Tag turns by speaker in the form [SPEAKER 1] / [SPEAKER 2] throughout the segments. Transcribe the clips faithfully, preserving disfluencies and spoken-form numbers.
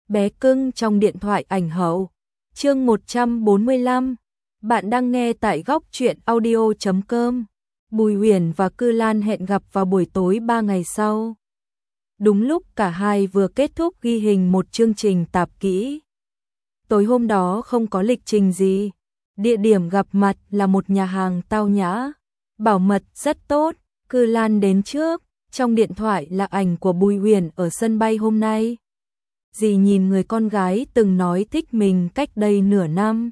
[SPEAKER 1] bé cưng trong điện thoại ảnh hậu. Chương một trăm bốn mươi lăm. Bạn đang nghe tại góc truyện audio chấm com. Bùi Huyền và Cư Lan hẹn gặp vào buổi tối ba ngày sau. Đúng lúc cả hai vừa kết thúc ghi hình một chương trình tạp kỹ. Tối hôm đó không có lịch trình gì. Địa điểm gặp mặt là một nhà hàng tao nhã. Bảo mật rất tốt. Cư Lan đến trước. Trong điện thoại là ảnh của Bùi Huyền ở sân bay hôm nay. Dì nhìn người con gái từng nói thích mình cách đây nửa năm.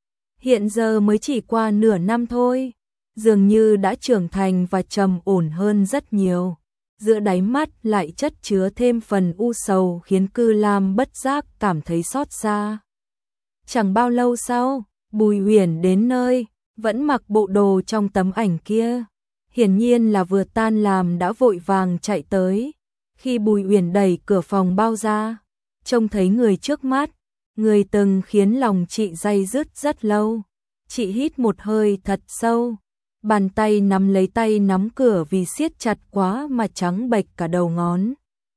[SPEAKER 1] Hiện giờ mới chỉ qua nửa năm thôi. Dường như đã trưởng thành và trầm ổn hơn rất nhiều. Giữa đáy mắt lại chất chứa thêm phần u sầu khiến Cư Lam bất giác cảm thấy xót xa. Chẳng bao lâu sau, Bùi Huyền đến nơi, vẫn mặc bộ đồ trong tấm ảnh kia. Hiển nhiên là vừa tan làm đã vội vàng chạy tới. Khi Bùi Huyền đẩy cửa phòng bao ra, trông thấy người trước mắt, người từng khiến lòng chị day dứt rất lâu. Chị hít một hơi thật sâu, bàn tay nắm lấy tay nắm cửa vì siết chặt quá mà trắng bệch cả đầu ngón.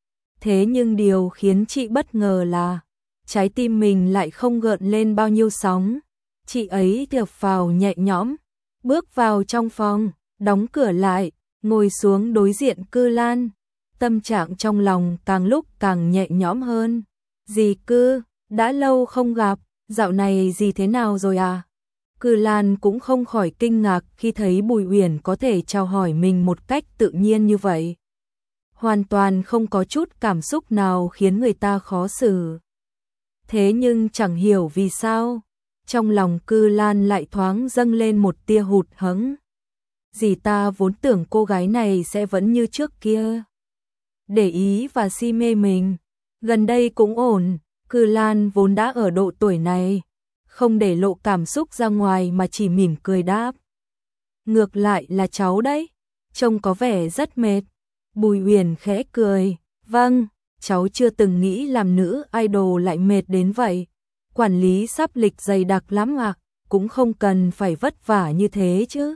[SPEAKER 1] Thế nhưng điều khiến chị bất ngờ là trái tim mình lại không gợn lên bao nhiêu sóng. Chị ấy thở phào nhẹ nhõm, bước vào trong phòng, đóng cửa lại, ngồi xuống đối diện Cư Lan. Tâm trạng trong lòng càng lúc càng nhẹ nhõm hơn. Dì Cư, đã lâu không gặp, dạo này dì thế nào rồi à? Cư Lan cũng không khỏi kinh ngạc khi thấy Bùi Huyền có thể chào hỏi mình một cách tự nhiên như vậy. Hoàn toàn không có chút cảm xúc nào khiến người ta khó xử. Thế nhưng chẳng hiểu vì sao, trong lòng Cư Lan lại thoáng dâng lên một tia hụt hẫng. Dì ta vốn tưởng cô gái này sẽ vẫn như trước kia, để ý và si mê mình. Gần đây cũng ổn. Cư Lan vốn đã ở độ tuổi này, không để lộ cảm xúc ra ngoài mà chỉ mỉm cười đáp. Ngược lại là cháu đấy, trông có vẻ rất mệt. Bùi Huyền khẽ cười. Vâng, cháu chưa từng nghĩ làm nữ idol lại mệt đến vậy. Quản lý sắp lịch dày đặc lắm ạ, cũng không cần phải vất vả như thế chứ.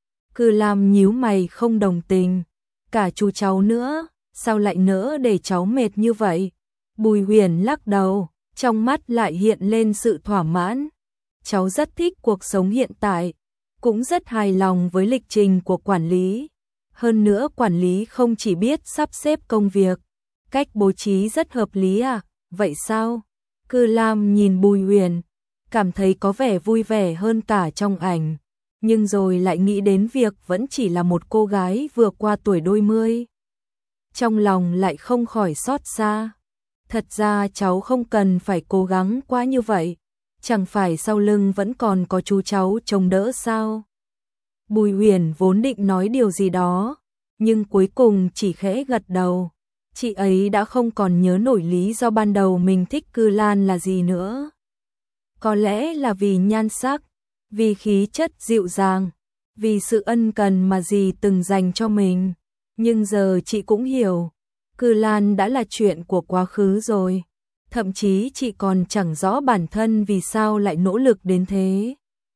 [SPEAKER 1] Cư Lam nhíu mày không đồng tình. Cả chú cháu nữa, sao lại nỡ để cháu mệt như vậy? Bùi Huyền lắc đầu, trong mắt lại hiện lên sự thỏa mãn. Cháu rất thích cuộc sống hiện tại, cũng rất hài lòng với lịch trình của quản lý. Hơn nữa quản lý không chỉ biết sắp xếp công việc, cách bố trí rất hợp lý à, vậy sao? Cư Lam nhìn Bùi Huyền, cảm thấy có vẻ vui vẻ hơn cả trong ảnh, nhưng rồi lại nghĩ đến việc vẫn chỉ là một cô gái vừa qua tuổi đôi mươi. Trong lòng lại không khỏi xót xa. Thật ra cháu không cần phải cố gắng quá như vậy, chẳng phải sau lưng vẫn còn có chú cháu trông đỡ sao? Bùi Huyền vốn định nói điều gì đó, nhưng cuối cùng chỉ khẽ gật đầu. Chị ấy đã không còn nhớ nổi lý do ban đầu mình thích Cư Lan là gì nữa. Có lẽ là vì nhan sắc, vì khí chất dịu dàng, vì sự ân cần mà dì từng dành cho mình. Nhưng giờ chị cũng hiểu, Cư Lan đã là chuyện của quá khứ rồi. Thậm chí chị còn chẳng rõ bản thân vì sao lại nỗ lực đến thế.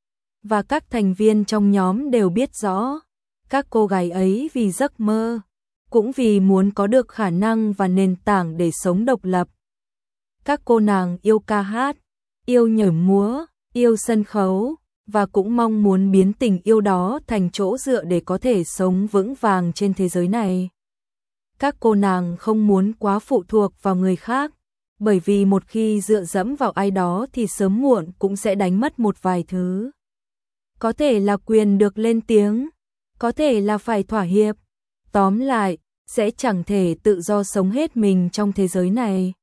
[SPEAKER 1] Và các thành viên trong nhóm đều biết rõ, các cô gái ấy vì giấc mơ, cũng vì muốn có được khả năng và nền tảng để sống độc lập. Các cô nàng yêu ca hát, yêu nhảy múa, yêu sân khấu, và cũng mong muốn biến tình yêu đó thành chỗ dựa để có thể sống vững vàng trên thế giới này. Các cô nàng không muốn quá phụ thuộc vào người khác, bởi vì một khi dựa dẫm vào ai đó thì sớm muộn cũng sẽ đánh mất một vài thứ. Có thể là quyền được lên tiếng, có thể là phải thỏa hiệp. Tóm lại, sẽ chẳng thể tự do sống hết mình trong thế giới này.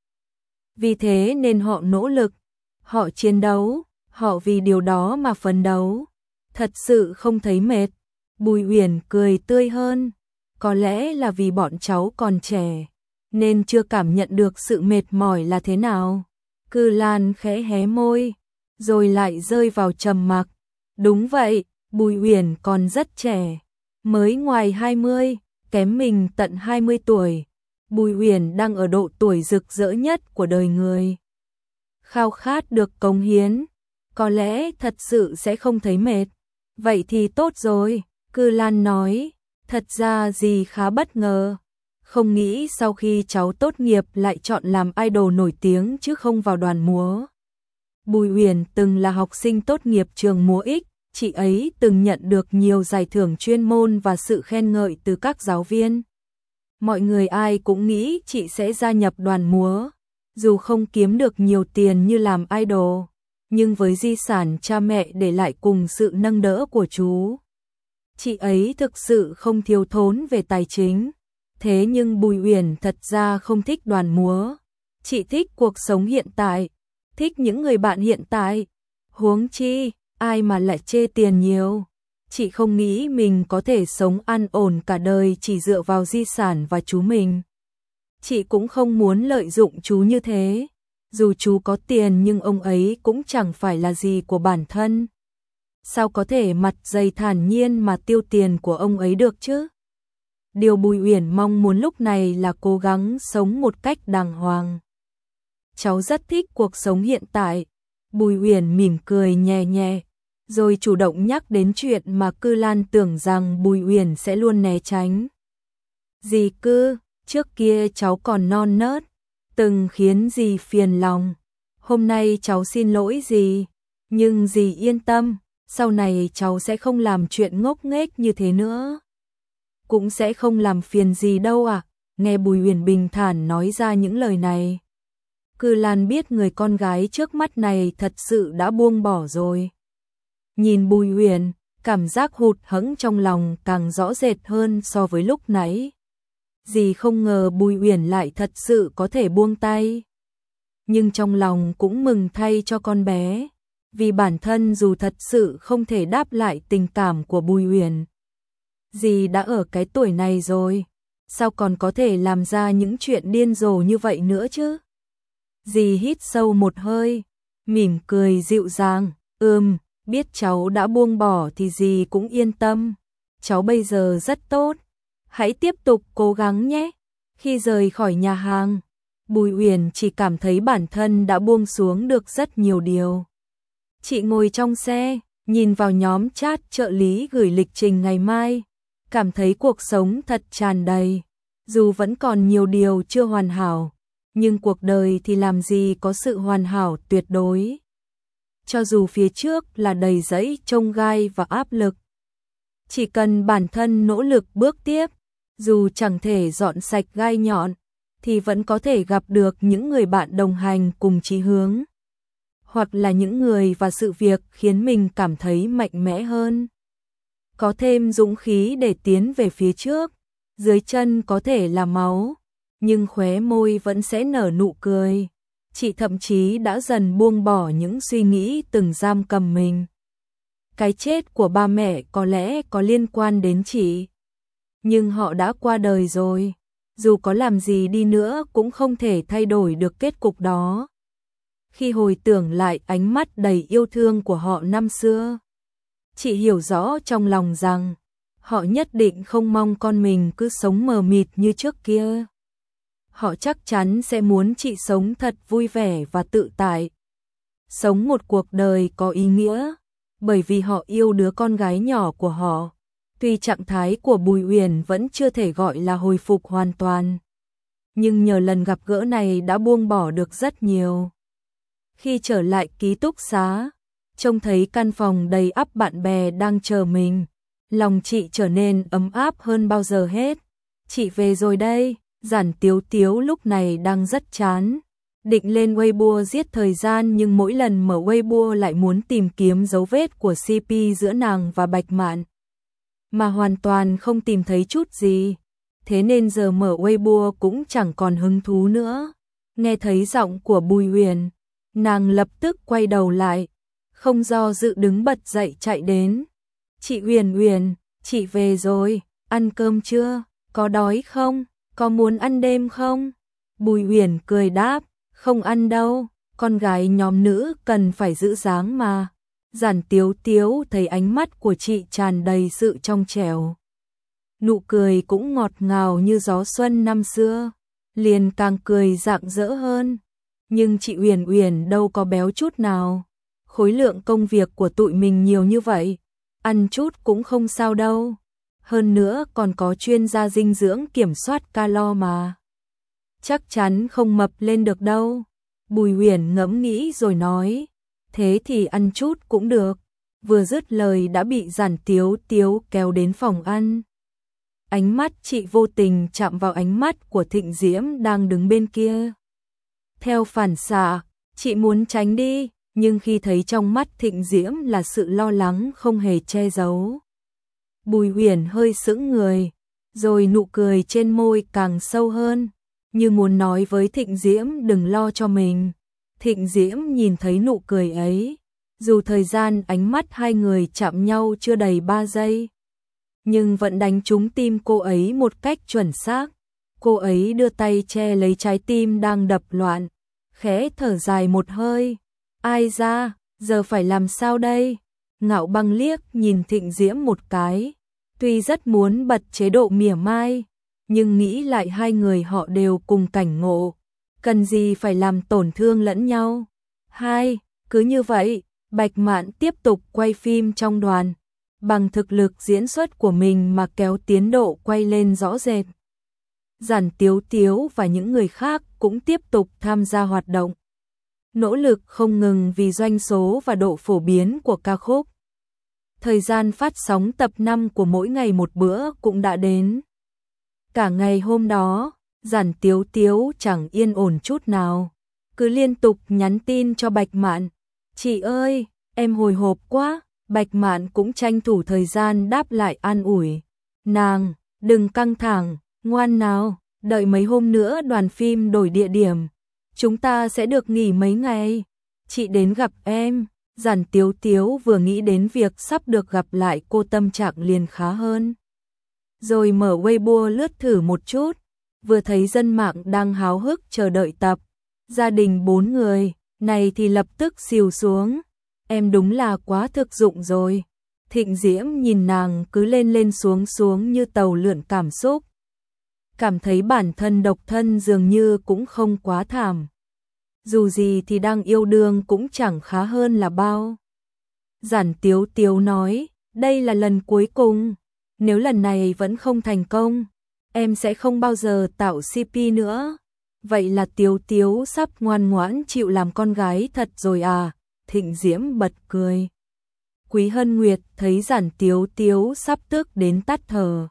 [SPEAKER 1] Vì thế nên họ nỗ lực, họ chiến đấu, họ vì điều đó mà phấn đấu. Thật sự không thấy mệt. Bùi Huyền cười tươi hơn. Có lẽ là vì bọn cháu còn trẻ, nên chưa cảm nhận được sự mệt mỏi là thế nào. Cư Lan khẽ hé môi, rồi lại rơi vào trầm mặc. Đúng vậy, Bùi Huyền còn rất trẻ, mới ngoài hai mươi, kém mình tận hai mươi tuổi. Bùi Huyền đang ở độ tuổi rực rỡ nhất của đời người. Khao khát được cống hiến, có lẽ thật sự sẽ không thấy mệt. Vậy thì tốt rồi, Cư Lan nói. Thật ra dì khá bất ngờ. Không nghĩ sau khi cháu tốt nghiệp lại chọn làm idol nổi tiếng chứ không vào đoàn múa. Bùi Uyển từng là học sinh tốt nghiệp trường múa X, chị ấy từng nhận được nhiều giải thưởng chuyên môn và sự khen ngợi từ các giáo viên. Mọi người ai cũng nghĩ chị sẽ gia nhập đoàn múa, dù không kiếm được nhiều tiền như làm idol, nhưng với di sản cha mẹ để lại cùng sự nâng đỡ của chú, chị ấy thực sự không thiếu thốn về tài chính. Thế nhưng Bùi Uyển thật ra không thích đoàn múa, chị thích cuộc sống hiện tại, thích những người bạn hiện tại. Huống chi, ai mà lại chê tiền nhiều. Chị không nghĩ mình có thể sống an ổn cả đời chỉ dựa vào di sản và chú mình. Chị cũng không muốn lợi dụng chú như thế. Dù chú có tiền nhưng ông ấy cũng chẳng phải là gì của bản thân. Sao có thể mặt dày thản nhiên mà tiêu tiền của ông ấy được chứ? Điều Bùi Uyển mong muốn lúc này là cố gắng sống một cách đàng hoàng. Cháu rất thích cuộc sống hiện tại. Bùi Uyển mỉm cười nhẹ nhẹ, rồi chủ động nhắc đến chuyện mà Cư Lan tưởng rằng Bùi Uyển sẽ luôn né tránh. Dì Cư, trước kia cháu còn non nớt, từng khiến dì phiền lòng. Hôm nay cháu xin lỗi dì, nhưng dì yên tâm, sau này cháu sẽ không làm chuyện ngốc nghếch như thế nữa. Cũng sẽ không làm phiền gì đâu ạ. Nghe Bùi Uyển bình thản nói ra những lời này, Cư Lan biết người con gái trước mắt này thật sự đã buông bỏ rồi. Nhìn Bùi Uyển, cảm giác hụt hẫng trong lòng càng rõ rệt hơn so với lúc nãy. Dì không ngờ Bùi Uyển lại thật sự có thể buông tay. Nhưng trong lòng cũng mừng thay cho con bé, vì bản thân dù thật sự không thể đáp lại tình cảm của Bùi Uyển. Dì đã ở cái tuổi này rồi, sao còn có thể làm ra những chuyện điên rồ như vậy nữa chứ? Dì hít sâu một hơi, mỉm cười dịu dàng, ừm, biết cháu đã buông bỏ thì dì cũng yên tâm. Cháu bây giờ rất tốt, hãy tiếp tục cố gắng nhé. Khi rời khỏi nhà hàng, Bùi Uyển chỉ cảm thấy bản thân đã buông xuống được rất nhiều điều. Chị ngồi trong xe, nhìn vào nhóm chat trợ lý gửi lịch trình ngày mai, cảm thấy cuộc sống thật tràn đầy. Dù vẫn còn nhiều điều chưa hoàn hảo, nhưng cuộc đời thì làm gì có sự hoàn hảo tuyệt đối. Cho dù phía trước là đầy rẫy chông gai và áp lực, chỉ cần bản thân nỗ lực bước tiếp, dù chẳng thể dọn sạch gai nhọn, thì vẫn có thể gặp được những người bạn đồng hành cùng chí hướng, hoặc là những người và sự việc khiến mình cảm thấy mạnh mẽ hơn. Có thêm dũng khí để tiến về phía trước, dưới chân có thể là máu, nhưng khóe môi vẫn sẽ nở nụ cười. Chị thậm chí đã dần buông bỏ những suy nghĩ từng giam cầm mình. Cái chết của ba mẹ có lẽ có liên quan đến chị, nhưng họ đã qua đời rồi, dù có làm gì đi nữa cũng không thể thay đổi được kết cục đó. Khi hồi tưởng lại ánh mắt đầy yêu thương của họ năm xưa, chị hiểu rõ trong lòng rằng họ nhất định không mong con mình cứ sống mờ mịt như trước kia. Họ chắc chắn sẽ muốn chị sống thật vui vẻ và tự tại, sống một cuộc đời có ý nghĩa, bởi vì họ yêu đứa con gái nhỏ của họ. Tuy trạng thái của Bùi Uyển vẫn chưa thể gọi là hồi phục hoàn toàn, nhưng nhờ lần gặp gỡ này đã buông bỏ được rất nhiều. Khi trở lại ký túc xá, trông thấy căn phòng đầy ắp bạn bè đang chờ mình, lòng chị trở nên ấm áp hơn bao giờ hết. Chị về rồi đây. Giản Tiếu Tiếu lúc này đang rất chán, định lên Weibo giết thời gian, nhưng mỗi lần mở Weibo lại muốn tìm kiếm dấu vết của xê pê giữa nàng và Bạch Mạn, mà hoàn toàn không tìm thấy chút gì. Thế nên giờ mở Weibo cũng chẳng còn hứng thú nữa. Nghe thấy giọng của Bùi Uyển, nàng lập tức quay đầu lại, không do dự đứng bật dậy chạy đến. Chị Uyển Uyển, chị về rồi, ăn cơm chưa? Có đói không? Có muốn ăn đêm không? Bùi Uyển cười đáp, không ăn đâu, con gái nhóm nữ cần phải giữ dáng mà. Giản Tiếu Tiếu thấy ánh mắt của chị tràn đầy sự trong trẻo, nụ cười cũng ngọt ngào như gió xuân năm xưa, liền càng cười rạng rỡ hơn. Nhưng chị Uyển Uyển đâu có béo chút nào, khối lượng công việc của tụi mình nhiều như vậy, ăn chút cũng không sao đâu. hơn nữa còn có chuyên gia dinh dưỡng kiểm soát calo mà. Chắc chắn không mập lên được đâu. Bùi Huyền ngẫm nghĩ rồi nói, thế thì ăn chút cũng được. Vừa dứt lời đã bị Giản Tiếu Tiếu kéo đến phòng ăn. Ánh mắt chị vô tình chạm vào ánh mắt của Thịnh Diễm đang đứng bên kia. Theo phản xạ, chị muốn tránh đi, nhưng khi thấy trong mắt Thịnh Diễm là sự lo lắng không hề che giấu. Bùi Huyền hơi sững người, rồi nụ cười trên môi càng sâu hơn, như muốn nói với Thịnh Diễm đừng lo cho mình. Thịnh Diễm nhìn thấy nụ cười ấy, dù thời gian ánh mắt hai người chạm nhau chưa đầy ba giây, nhưng vẫn đánh trúng tim cô ấy một cách chuẩn xác. Cô ấy đưa tay che lấy trái tim đang đập loạn, khẽ thở dài một hơi. Ai ra, giờ phải làm sao đây? Ngạo Băng liếc nhìn Thịnh Diễm một cái, tuy rất muốn bật chế độ mỉa mai, nhưng nghĩ lại hai người họ đều cùng cảnh ngộ, cần gì phải làm tổn thương lẫn nhau. Hai, cứ như vậy, Bạch Mạn tiếp tục quay phim trong đoàn, bằng thực lực diễn xuất của mình mà kéo tiến độ quay lên rõ rệt. Giản Tiếu Tiếu và những người khác cũng tiếp tục tham gia hoạt động, nỗ lực không ngừng vì doanh số và độ phổ biến của ca khúc. Thời gian phát sóng tập năm của Mỗi Ngày Một Bữa cũng đã đến. Cả ngày hôm đó, Giản Tiếu Tiếu chẳng yên ổn chút nào, cứ liên tục nhắn tin cho Bạch Mạn. Chị ơi, em hồi hộp quá. Bạch Mạn cũng tranh thủ thời gian đáp lại an ủi. Nàng, đừng căng thẳng, ngoan nào, đợi mấy hôm nữa đoàn phim đổi địa điểm. Chúng ta sẽ được nghỉ mấy ngày. Chị đến gặp em. Giản Tiếu Tiếu vừa nghĩ đến việc sắp được gặp lại cô tâm trạng liền khá hơn. Rồi mở Weibo lướt thử một chút, vừa thấy dân mạng đang háo hức chờ đợi tập. Gia đình bốn người, này thì lập tức xìu xuống. Em đúng là quá thực dụng rồi. Thịnh Diễm nhìn nàng cứ lên lên xuống xuống như tàu lượn cảm xúc. Cảm thấy bản thân độc thân dường như cũng không quá thảm. Dù gì thì đang yêu đương cũng chẳng khá hơn là bao. Giản Tiếu Tiếu nói, đây là lần cuối cùng. Nếu lần này vẫn không thành công, em sẽ không bao giờ tạo xê pê nữa. Vậy là Tiếu Tiếu sắp ngoan ngoãn chịu làm con gái thật rồi à? Thịnh Diễm bật cười. Quý Hân Nguyệt thấy Giản Tiếu Tiếu sắp tức đến tắt thở,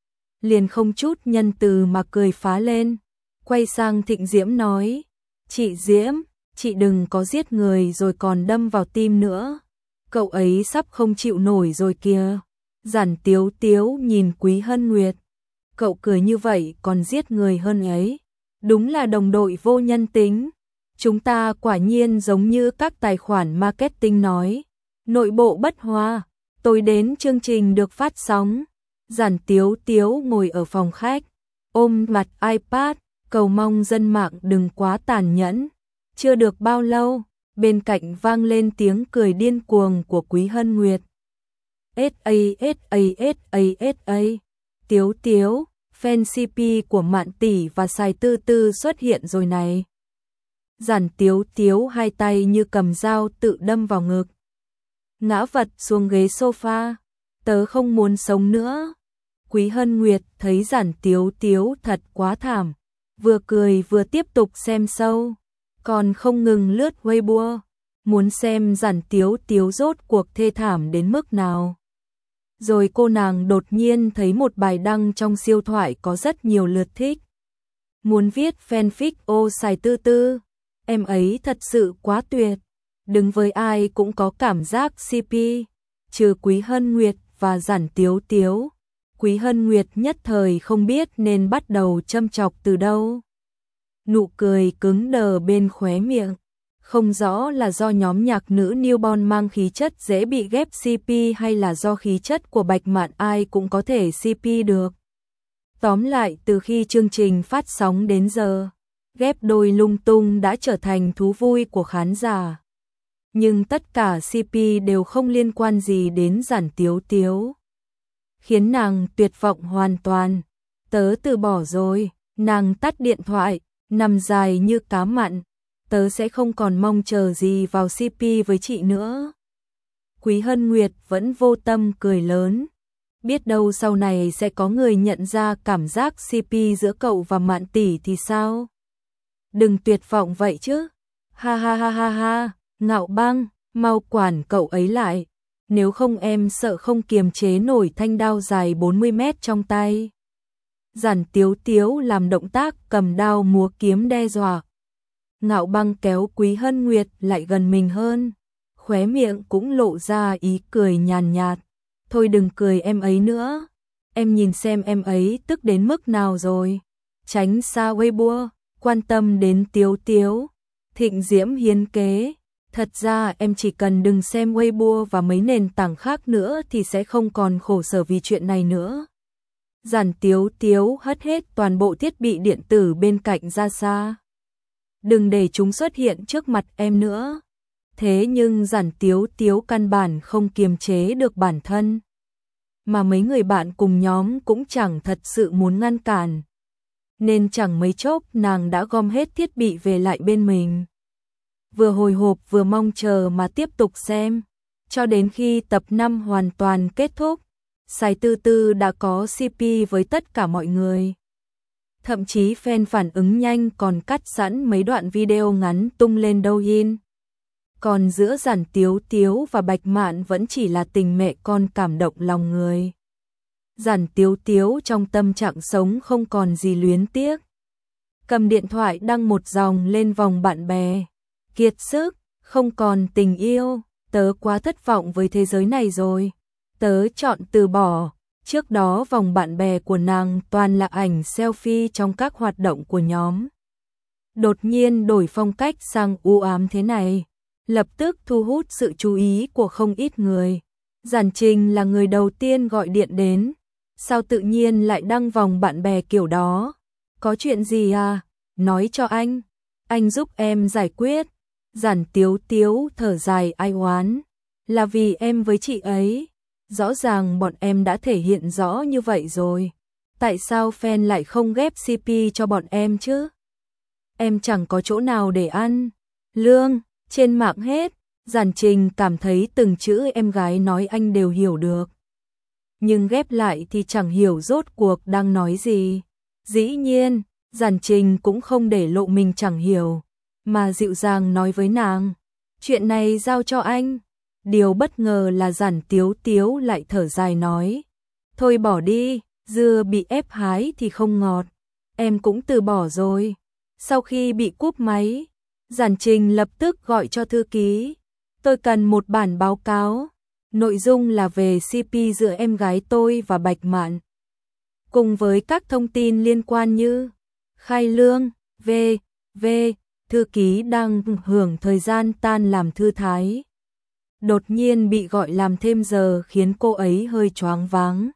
[SPEAKER 1] liền không chút nhân từ mà cười phá lên. Quay sang Thịnh Diễm nói, chị Diễm, chị đừng có giết người rồi còn đâm vào tim nữa. Cậu ấy sắp không chịu nổi rồi kìa. Giản Tiếu Tiếu nhìn Quý Hân Nguyệt. Cậu cười như vậy còn giết người hơn ấy. Đúng là đồng đội vô nhân tính. Chúng ta quả nhiên giống như các tài khoản marketing nói. Nội bộ bất hòa. Tôi đến chương trình được phát sóng. Giản Tiếu Tiếu ngồi ở phòng khách, ôm mặt iPad, cầu mong dân mạng đừng quá tàn nhẫn. Chưa được bao lâu, bên cạnh vang lên tiếng cười điên cuồng của Quý Hân Nguyệt. ét a ét a ét a ét a. Tiếu Tiếu, fan xê pê của Mạn tỷ và Sài Tư Tư xuất hiện rồi này. Giản Tiếu Tiếu hai tay như cầm dao tự đâm vào ngực, ngã vật xuống ghế sofa. Tớ không muốn sống nữa. Quý Hân Nguyệt thấy Giản Tiếu Tiếu thật quá thảm, vừa cười vừa tiếp tục xem sâu, còn không ngừng lướt Weibo, muốn xem Giản Tiếu Tiếu rốt cuộc thê thảm đến mức nào. Rồi cô nàng đột nhiên thấy một bài đăng trong siêu thoại có rất nhiều lượt thích. Muốn viết fanfic ô Sài Tư Tư, em ấy thật sự quá tuyệt, đứng với ai cũng có cảm giác xê pê, trừ Quý Hân Nguyệt và Giản Tiếu Tiếu. Quý Hân Nguyệt nhất thời không biết nên bắt đầu châm chọc từ đâu. Nụ cười cứng đờ bên khóe miệng, không rõ là do nhóm nhạc nữ newborn mang khí chất dễ bị ghép xê pê hay là do khí chất của Bạch Mạn ai cũng có thể xê pê được. Tóm lại, từ khi chương trình phát sóng đến giờ, ghép đôi lung tung đã trở thành thú vui của khán giả. Nhưng tất cả xê pê đều không liên quan gì đến Giản Tiếu Tiếu, khiến nàng tuyệt vọng hoàn toàn. Tớ từ bỏ rồi. Nàng tắt điện thoại, nằm dài như cá mặn. Tớ sẽ không còn mong chờ gì vào xê pê với chị nữa. Quý Hân Nguyệt vẫn vô tâm cười lớn. Biết đâu sau này sẽ có người nhận ra cảm giác xê pê giữa cậu và Mạn tỷ thì sao? Đừng tuyệt vọng vậy chứ. Ha ha ha ha ha, Ngạo Băng, mau quản cậu ấy lại. Nếu không em sợ không kiềm chế nổi thanh đao dài bốn mươi mét trong tay. Giản Tiếu Tiếu làm động tác cầm đao múa kiếm đe dọa. Ngạo Băng kéo Quý Hân Nguyệt lại gần mình hơn, khóe miệng cũng lộ ra ý cười nhàn nhạt. Thôi đừng cười em ấy nữa, em nhìn xem em ấy tức đến mức nào rồi. Tránh xa Weibo, quan tâm đến Tiếu Tiếu. Thịnh Diễm hiến kế. Thật ra em chỉ cần đừng xem Weibo và mấy nền tảng khác nữa thì sẽ không còn khổ sở vì chuyện này nữa. Giản Tiếu Tiếu hất hết toàn bộ thiết bị điện tử bên cạnh ra xa. Đừng để chúng xuất hiện trước mặt em nữa. Thế nhưng Giản Tiếu Tiếu căn bản không kiềm chế được bản thân. Mà mấy người bạn cùng nhóm cũng chẳng thật sự muốn ngăn cản. Nên chẳng mấy chốc nàng đã gom hết thiết bị về lại bên mình. Vừa hồi hộp vừa mong chờ mà tiếp tục xem. Cho đến khi tập năm hoàn toàn kết thúc, Sài Tư Tư đã có xê pê với tất cả mọi người. Thậm chí fan phản ứng nhanh còn cắt sẵn mấy đoạn video ngắn tung lên Douyin. Còn giữa Giản Tiếu Tiếu và Bạch Mạn vẫn chỉ là tình mẹ con cảm động lòng người. Giản Tiếu Tiếu trong tâm trạng sống không còn gì luyến tiếc. Cầm điện thoại đăng một dòng lên vòng bạn bè. Kiệt sức, không còn tình yêu, tớ quá thất vọng với thế giới này rồi. Tớ chọn từ bỏ. Trước đó vòng bạn bè của nàng toàn là ảnh selfie trong các hoạt động của nhóm. Đột nhiên đổi phong cách sang u ám thế này, lập tức thu hút sự chú ý của không ít người. Giản Trình là người đầu tiên gọi điện đến. Sao tự nhiên lại đăng vòng bạn bè kiểu đó? Có chuyện gì à? Nói cho anh. Anh giúp em giải quyết. Giản Tiếu Tiếu thở dài ai oán. Là vì em với chị ấy. Rõ ràng bọn em đã thể hiện rõ như vậy rồi. Tại sao fan lại không ghép xê pê cho bọn em chứ? Em chẳng có chỗ nào để ăn. Lương, trên mạng hết. Giản Trình cảm thấy từng chữ em gái nói anh đều hiểu được. Nhưng ghép lại thì chẳng hiểu rốt cuộc đang nói gì. Dĩ nhiên, Giản Trình cũng không để lộ mình chẳng hiểu, mà dịu dàng nói với nàng. Chuyện này giao cho anh. Điều bất ngờ là Giản Tiếu Tiếu lại thở dài nói. Thôi bỏ đi, dưa bị ép hái thì không ngọt. Em cũng từ bỏ rồi. Sau khi bị cúp máy, Giản Trình lập tức gọi cho thư ký. Tôi cần một bản báo cáo. Nội dung là về xê pê giữa em gái tôi và Bạch Mạn. Cùng với các thông tin liên quan như khai lương, v, v, thư ký đang hưởng thời gian tan làm thư thái. Đột nhiên bị gọi làm thêm giờ khiến cô ấy hơi choáng váng.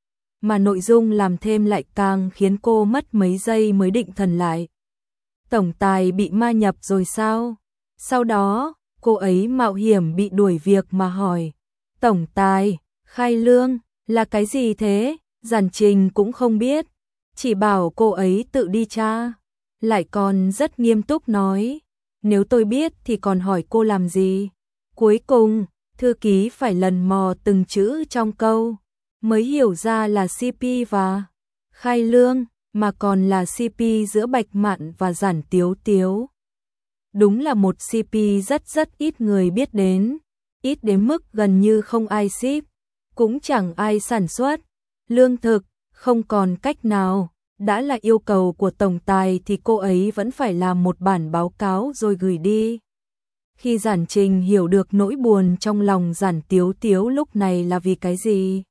[SPEAKER 1] Mà nội dung làm thêm lại càng khiến cô mất mấy giây mới định thần lại. Tổng tài bị ma nhập rồi sao? Sau đó, cô ấy mạo hiểm bị đuổi việc mà hỏi. Tổng tài, khai lương, là cái gì thế? Giản Trình cũng không biết. Chỉ bảo cô ấy tự đi tra. Lại còn rất nghiêm túc nói. Nếu tôi biết thì còn hỏi cô làm gì? Cuối cùng, thư ký phải lần mò từng chữ trong câu. Mới hiểu ra là xê pê và khai lương, mà còn là xê pê giữa Bạch Mạn và Giản Tiếu Tiếu. Đúng là một xê pê rất rất ít người biết đến. Ít đến mức gần như không ai ship, cũng chẳng ai sản xuất. Lương thực, không còn cách nào. Đã là yêu cầu của tổng tài thì cô ấy vẫn phải làm một bản báo cáo rồi gửi đi. Khi Giản Trình hiểu được nỗi buồn trong lòng Giản Tiếu Tiếu lúc này là vì cái gì?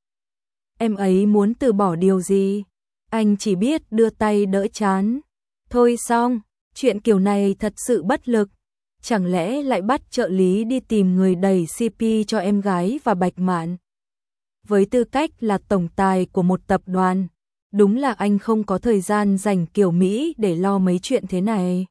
[SPEAKER 1] Em ấy muốn từ bỏ điều gì? Anh chỉ biết đưa tay đỡ chán. Thôi xong, chuyện kiểu này thật sự bất lực. Chẳng lẽ lại bắt trợ lý đi tìm người đẩy xê pê cho em gái và Bạch Mạn? Với tư cách là tổng tài của một tập đoàn, đúng là anh không có thời gian dành kiểu Mỹ để lo mấy chuyện thế này.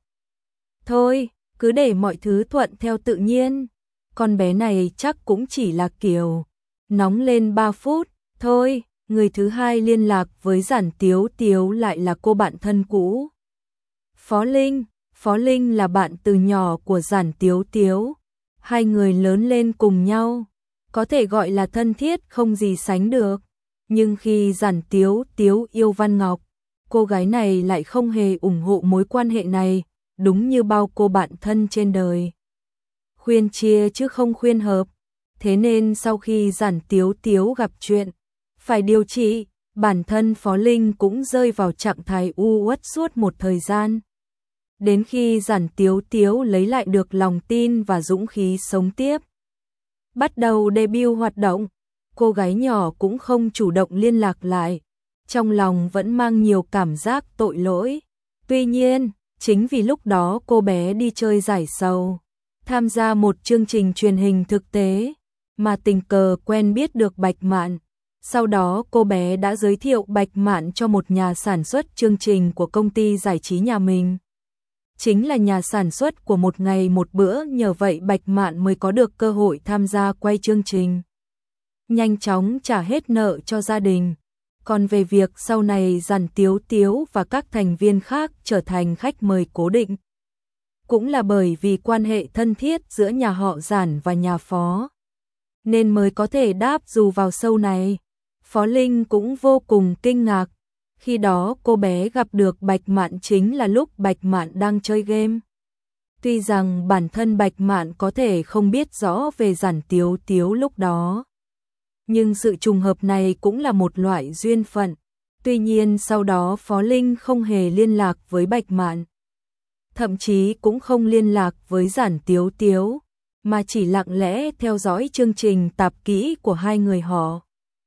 [SPEAKER 1] Thôi, cứ để mọi thứ thuận theo tự nhiên. Con bé này chắc cũng chỉ là kiểu nóng lên ba phút. Thôi, người thứ hai liên lạc với Giản Tiếu Tiếu lại là cô bạn thân cũ. Phó Linh. Phó Linh là bạn từ nhỏ của Giản Tiếu Tiếu. Hai người lớn lên cùng nhau, có thể gọi là thân thiết không gì sánh được. Nhưng khi Giản Tiếu Tiếu yêu Văn Ngọc, cô gái này lại không hề ủng hộ mối quan hệ này, đúng như bao cô bạn thân trên đời. Khuyên chia chứ không khuyên hợp. Thế nên sau khi Giản Tiếu Tiếu gặp chuyện phải điều trị, bản thân Phó Linh cũng rơi vào trạng thái u uất suốt một thời gian. Đến khi Giản Tiếu Tiếu lấy lại được lòng tin và dũng khí sống tiếp, bắt đầu debut hoạt động, cô gái nhỏ cũng không chủ động liên lạc lại, trong lòng vẫn mang nhiều cảm giác tội lỗi. Tuy nhiên, chính vì lúc đó cô bé đi chơi giải sầu, tham gia một chương trình truyền hình thực tế, mà tình cờ quen biết được Bạch Mạn. Sau đó cô bé đã giới thiệu Bạch Mạn cho một nhà sản xuất chương trình của công ty giải trí nhà mình. Chính là nhà sản xuất của Một Ngày Một Bữa, nhờ vậy Bạch Mạn mới có được cơ hội tham gia quay chương trình. Nhanh chóng trả hết nợ cho gia đình. Còn về việc sau này Giản Tiếu Tiếu và các thành viên khác trở thành khách mời cố định, cũng là bởi vì quan hệ thân thiết giữa nhà họ Giản và nhà Phó, nên mới có thể đáp dù vào show này. Phó Linh cũng vô cùng kinh ngạc. Khi đó cô bé gặp được Bạch Mạn chính là lúc Bạch Mạn đang chơi game. Tuy rằng bản thân Bạch Mạn có thể không biết rõ về Giản Tiếu Tiếu lúc đó, nhưng sự trùng hợp này cũng là một loại duyên phận. Tuy nhiên sau đó Phó Linh không hề liên lạc với Bạch Mạn, thậm chí cũng không liên lạc với Giản Tiếu Tiếu, mà chỉ lặng lẽ theo dõi chương trình tạp kỹ của hai người họ.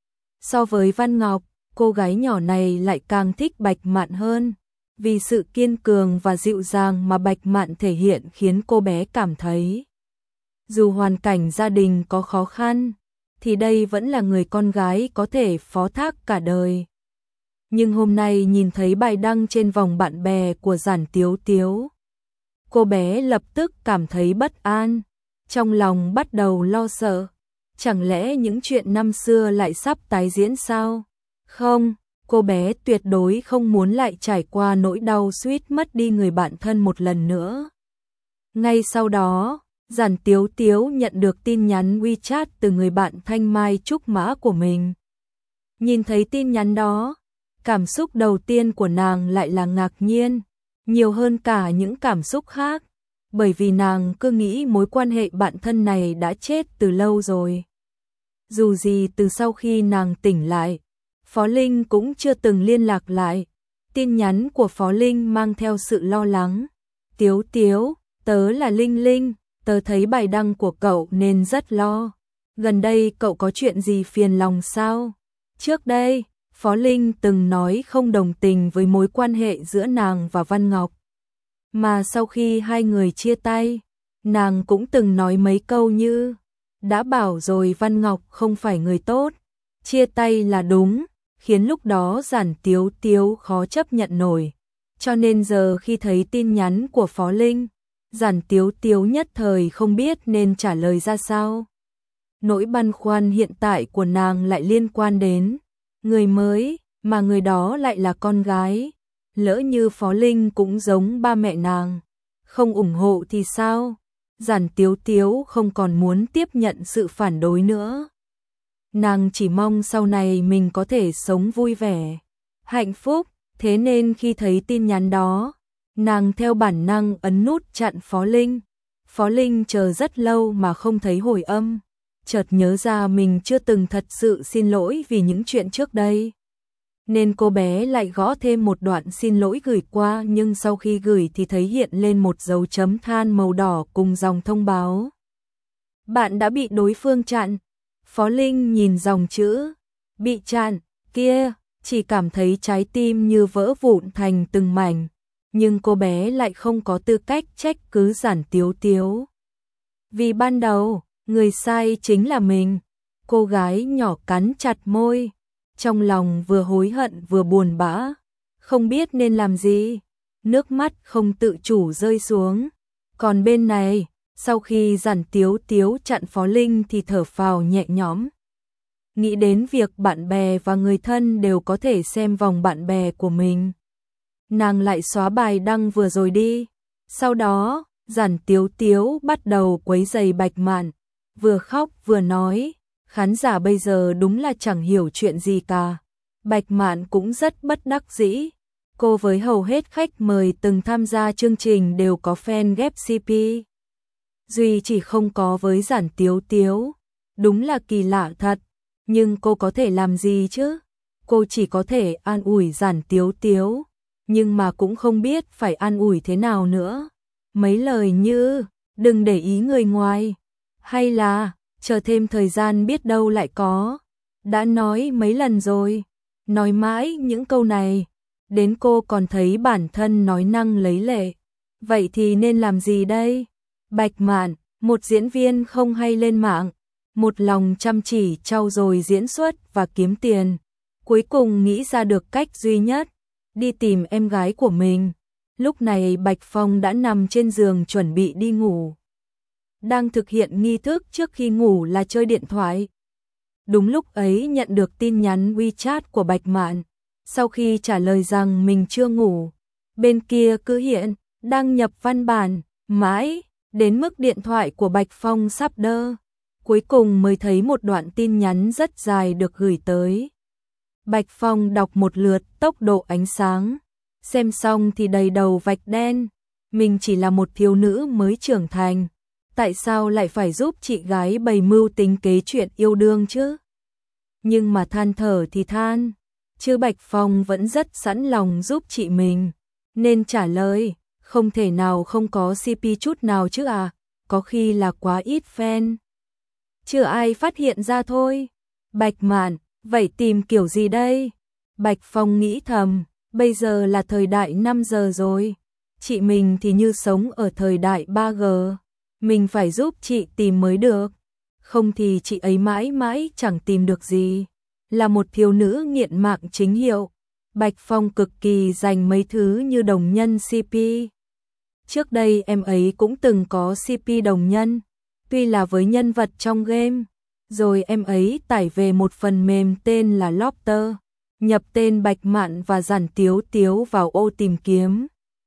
[SPEAKER 1] So với Văn Ngọc, cô gái nhỏ này lại càng thích Bạch Mạn hơn, vì sự kiên cường và dịu dàng mà Bạch Mạn thể hiện khiến cô bé cảm thấy dù hoàn cảnh gia đình có khó khăn, thì đây vẫn là người con gái có thể phó thác cả đời. Nhưng hôm nay nhìn thấy bài đăng trên vòng bạn bè của Giản Tiếu Tiếu, cô bé lập tức cảm thấy bất an, trong lòng bắt đầu lo sợ. Chẳng lẽ những chuyện năm xưa lại sắp tái diễn sao? Không, cô bé tuyệt đối không muốn lại trải qua nỗi đau suýt mất đi người bạn thân một lần nữa. Ngay sau đó, Giản Tiếu Tiếu nhận được tin nhắn WeChat từ người bạn Thanh Mai Trúc Mã của mình. Nhìn thấy tin nhắn đó, cảm xúc đầu tiên của nàng lại là ngạc nhiên, nhiều hơn cả những cảm xúc khác, bởi vì nàng cứ nghĩ mối quan hệ bạn thân này đã chết từ lâu rồi. Dù gì từ sau khi nàng tỉnh lại, Phó Linh cũng chưa từng liên lạc lại. Tin nhắn của Phó Linh mang theo sự lo lắng. Tiếu Tiếu, tớ là Linh Linh, tớ thấy bài đăng của cậu nên rất lo. Gần đây cậu có chuyện gì phiền lòng sao? Trước đây, Phó Linh từng nói không đồng tình với mối quan hệ giữa nàng và Văn Ngọc. Mà sau khi hai người chia tay, nàng cũng từng nói mấy câu như: đã bảo rồi Văn Ngọc không phải người tốt, chia tay là đúng, khiến lúc đó Giản Tiếu Tiếu khó chấp nhận nổi. Cho nên giờ khi thấy tin nhắn của Phó Linh, Giản Tiếu Tiếu nhất thời không biết nên trả lời ra sao. Nỗi băn khoăn hiện tại của nàng lại liên quan đến người mới, mà người đó lại là con gái. Lỡ như Phó Linh cũng giống ba mẹ nàng, không ủng hộ thì sao? Giản Tiếu Tiếu không còn muốn tiếp nhận sự phản đối nữa. Nàng chỉ mong sau này mình có thể sống vui vẻ, hạnh phúc. Thế nên khi thấy tin nhắn đó, nàng theo bản năng ấn nút chặn Phó Linh. Phó Linh chờ rất lâu mà không thấy hồi âm, chợt nhớ ra mình chưa từng thật sự xin lỗi vì những chuyện trước đây. Nên cô bé lại gõ thêm một đoạn xin lỗi gửi qua, nhưng sau khi gửi thì thấy hiện lên một dấu chấm than màu đỏ cùng dòng thông báo: bạn đã bị đối phương chặn. Phó Linh nhìn dòng chữ bị chặn kia, chỉ cảm thấy trái tim như vỡ vụn thành từng mảnh, nhưng cô bé lại không có tư cách trách cứ Giản Tiếu Tiếu. Vì ban đầu, người sai chính là mình. Cô gái nhỏ cắn chặt môi, trong lòng vừa hối hận vừa buồn bã, không biết nên làm gì, nước mắt không tự chủ rơi xuống. Còn bên này, sau khi Giản Tiếu Tiếu chặn Phó Linh thì thở phào nhẹ nhõm. Nghĩ đến việc bạn bè và người thân đều có thể xem vòng bạn bè của mình, nàng lại xóa bài đăng vừa rồi đi. Sau đó, Giản Tiếu Tiếu bắt đầu quấy rầy Bạch Mạn, vừa khóc vừa nói: Khán giả bây giờ đúng là chẳng hiểu chuyện gì cả. Bạch Mạn cũng rất bất đắc dĩ. Cô với hầu hết khách mời từng tham gia chương trình đều có fan ghép xê pê. Duy chỉ không có với Giản Tiếu Tiếu. Đúng là kỳ lạ thật. Nhưng cô có thể làm gì chứ? Cô chỉ có thể an ủi Giản Tiếu Tiếu. Nhưng mà cũng không biết phải an ủi thế nào nữa. Mấy lời như, đừng để ý người ngoài. Hay là, chờ thêm thời gian biết đâu lại có. Đã nói mấy lần rồi. Nói mãi những câu này. Đến cô còn thấy bản thân nói năng lấy lệ. Vậy thì nên làm gì đây? Bạch Mạn, một diễn viên không hay lên mạng. Một lòng chăm chỉ trau dồi diễn xuất và kiếm tiền. Cuối cùng nghĩ ra được cách duy nhất. Đi tìm em gái của mình. Lúc này Bạch Phong đã nằm trên giường chuẩn bị đi ngủ. Đang thực hiện nghi thức trước khi ngủ là chơi điện thoại. Đúng lúc ấy nhận được tin nhắn WeChat của Bạch Mạn. Sau khi trả lời rằng mình chưa ngủ, bên kia cứ hiện, đang nhập văn bản, mãi, đến mức điện thoại của Bạch Phong sắp đơ. Cuối cùng mới thấy một đoạn tin nhắn rất dài được gửi tới. Bạch Phong đọc một lượt tốc độ ánh sáng. Xem xong thì đầy đầu vạch đen. Mình chỉ là một thiếu nữ mới trưởng thành. Tại sao lại phải giúp chị gái bày mưu tính kế chuyện yêu đương chứ? Nhưng mà than thở thì than. Chứ Bạch Phong vẫn rất sẵn lòng giúp chị mình. Nên trả lời, không thể nào không có xê pê chút nào chứ à, có khi là quá ít fan. Chưa ai phát hiện ra thôi. Bạch Mạn, vậy tìm kiểu gì đây? Bạch Phong nghĩ thầm, bây giờ là thời đại năm giờ rồi. Chị mình thì như sống ở thời đại ba G. Mình phải giúp chị tìm mới được. Không thì chị ấy mãi mãi chẳng tìm được gì. Là một thiếu nữ nghiện mạng chính hiệu. Bạch Phong cực kỳ dành mấy thứ như đồng nhân xê pê. Trước đây em ấy cũng từng có xê pê đồng nhân. Tuy là với nhân vật trong game. Rồi em ấy tải về một phần mềm tên là Lobster. Nhập tên Bạch Mạn và Giản Tiếu Tiếu vào ô tìm kiếm.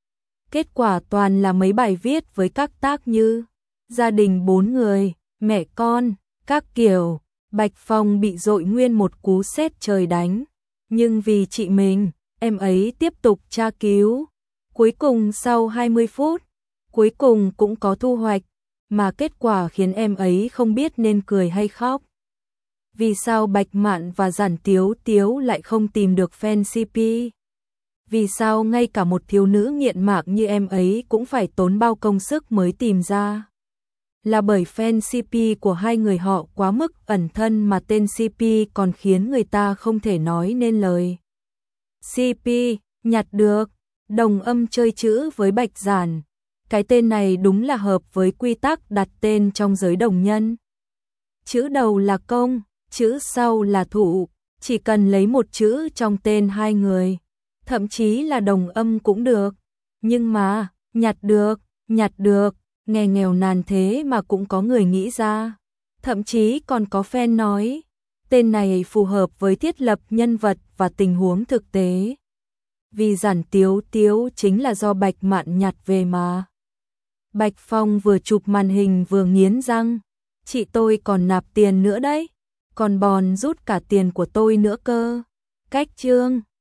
[SPEAKER 1] Kết quả toàn là mấy bài viết với các tag như gia đình bốn người, mẹ con, các kiểu. Bạch Phong bị dội nguyên một cú sét trời đánh. Nhưng vì chị mình, em ấy tiếp tục tra cứu. Cuối cùng sau hai mươi phút, cuối cùng cũng có thu hoạch. Mà kết quả khiến em ấy không biết nên cười hay khóc. Vì sao Bạch Mạn và Giản Tiếu Tiếu lại không tìm được fan xê pê? Vì sao ngay cả một thiếu nữ nghiện mạng như em ấy cũng phải tốn bao công sức mới tìm ra? Là bởi fan xê pê của hai người họ quá mức ẩn thân mà tên xê pê còn khiến người ta không thể nói nên lời. xê pê, nhặt được, đồng âm chơi chữ với Bạch Giản. Cái tên này đúng là hợp với quy tắc đặt tên trong giới đồng nhân. Chữ đầu là công, chữ sau là thụ, chỉ cần lấy một chữ trong tên hai người. Thậm chí là đồng âm cũng được. Nhưng mà, nhặt được, nhặt được, nghe nghèo nàn thế mà cũng có người nghĩ ra. Thậm chí còn có fan nói, tên này phù hợp với thiết lập nhân vật và tình huống thực tế. Vì Giản Tiếu Tiếu chính là do Bạch Mạn nhặt về mà. Bạch Phong vừa chụp màn hình vừa nghiến răng. Chị tôi còn nạp tiền nữa đấy. Còn bòn rút cả tiền của tôi nữa cơ. Cách chương